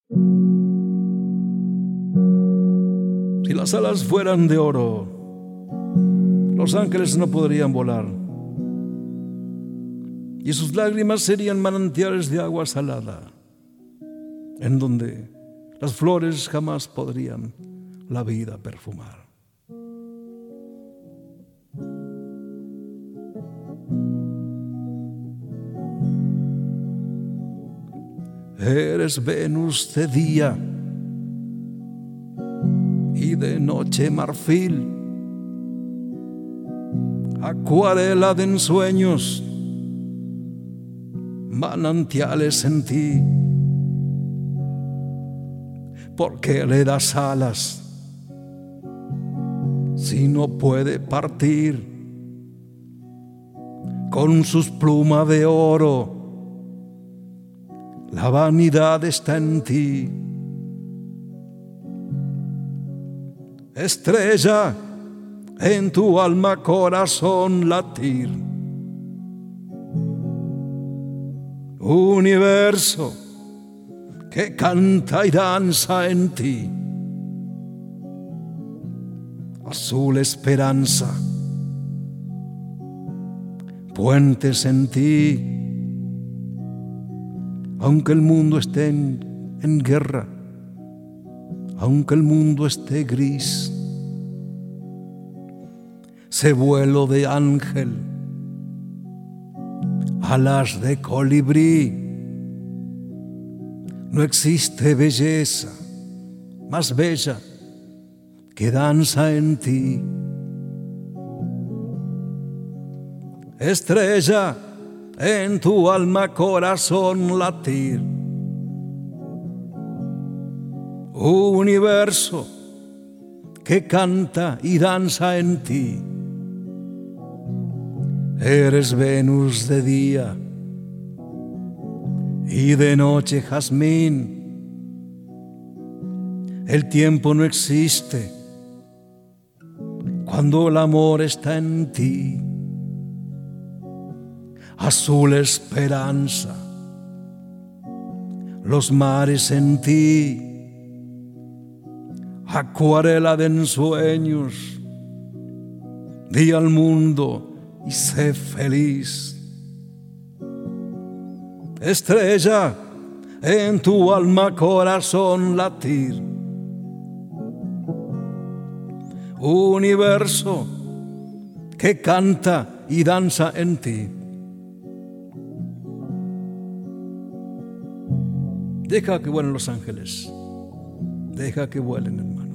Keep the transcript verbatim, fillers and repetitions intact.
Si las alas fueran de oro, los ángeles no podrían volar, y sus lágrimas serían manantiales de agua salada, en donde las flores jamás podrían la vida perfumar. Eres Venus de día y de noche marfil, acuarela de ensueños, manantiales en ti. ¿Por qué le das alas si no puede partir? Con sus plumas de oro, la vanidad está en ti. Estrella, en tu alma corazón latir. Universo que canta y danza en ti. Azul esperanza, puentes en ti. Aunque el mundo esté en, en guerra, aunque el mundo esté gris, sé vuelo de ángel, alas de colibrí. No existe belleza más bella que danza en ti. Estrella, en tu alma corazón latir. Universo que canta y danza en ti. Eres Venus de día y de noche jazmín. El tiempo no existe cuando el amor está en ti. Azul esperanza, los mares en ti. Acuarela de ensueños, di al mundo y sé feliz. Estrella, en tu alma corazón latir. Universo que canta y danza en ti. Deja que vuelen los ángeles, deja que vuelen, hermano.